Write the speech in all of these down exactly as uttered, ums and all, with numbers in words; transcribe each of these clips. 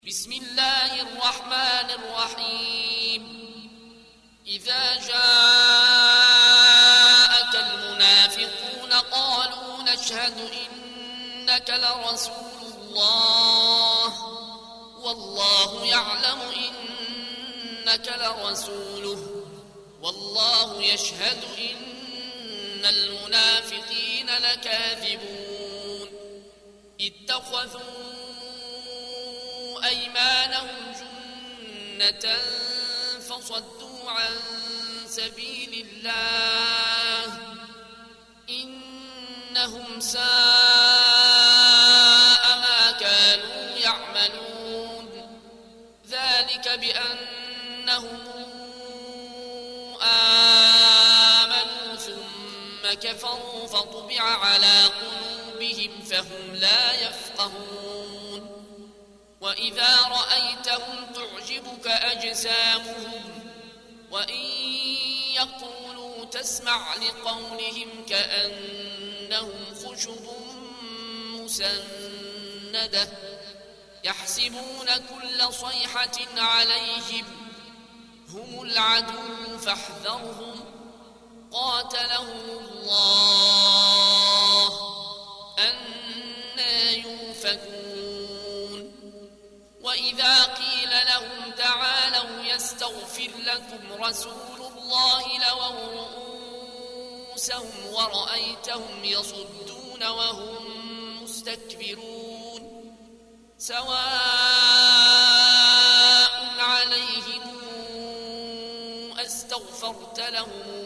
بسم الله الرحمن الرحيم. إذا جاءك المنافقون قالوا نشهد إنك لرسول الله والله يعلم إنك لرسوله والله يشهد إن المنافقين لكاذبون. اتخذوا أيمانهم جنة فصدوا عن سبيل الله إنهم ساء ما كانوا يعملون. ذلك بأنهم آمنوا ثم كفروا فطبع على قلوبهم فهم لا يفقهون. وإذا رأيتهم تعجبك أجسامهم وإن يقولوا تسمع لقولهم كأنهم خشب مسندة يحسبون كل صيحة عليهم هم العدو فاحذرهم قاتلهم الله أنى يؤفكون. وإذا قيل لهم تعالوا يستغفر لكم رسول الله لووا رؤوسهم ورأيتهم يصدون وهم مستكبرون. سواء عليهم أستغفرت لهم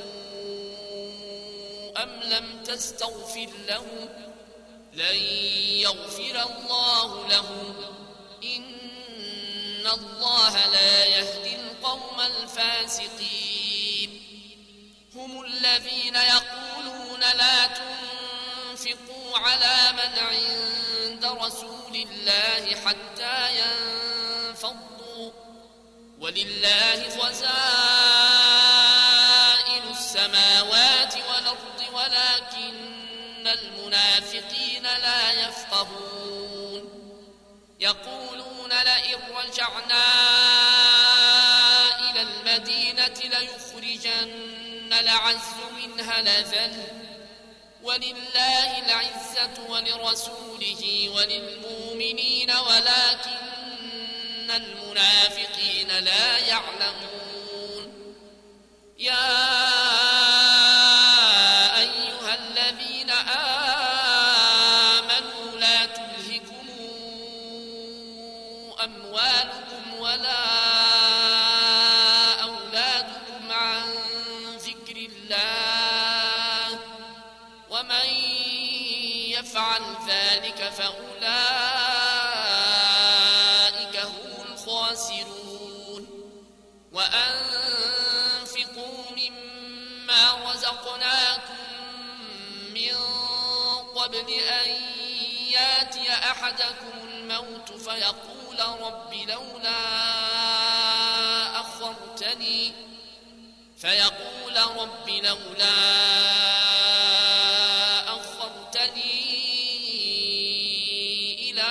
أم لم تستغفر لهم لن يغفر الله لهم إن الله لا يهدي القوم الفاسقين. هم الذين يقولون لا تنفقوا على من عند رسول الله حتى ينفضوا ولله خزائن السماوات والأرض ولكن المنافقين لا يفقهون. يقولون لئن رجعنا إلى المدينة ليخرجن الأعز منها الأذل ولله العزة ولرسوله وللمؤمنين ولكن المنافقين لا يعلمون. يا أيها الذين آمنوا لا تلهكم أموالكم ولا أولادكم عن ذكر الله ومن يفعل ذلك فأولئك هم الخاسرون. وأنفقوا مما رزقناكم من قبل أن ياتي أحدكم الموت فيقول رب لولا أخرتني فيقول رب لولا أخرتني إلى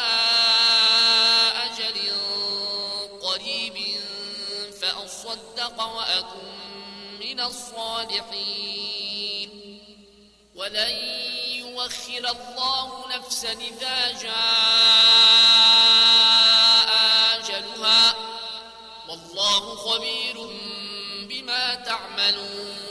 أجل قريب فأصدق وأكن من الصالحين. ولن يؤخر الله نفسا إذا جاء أجلها والله خبير بما تعملون.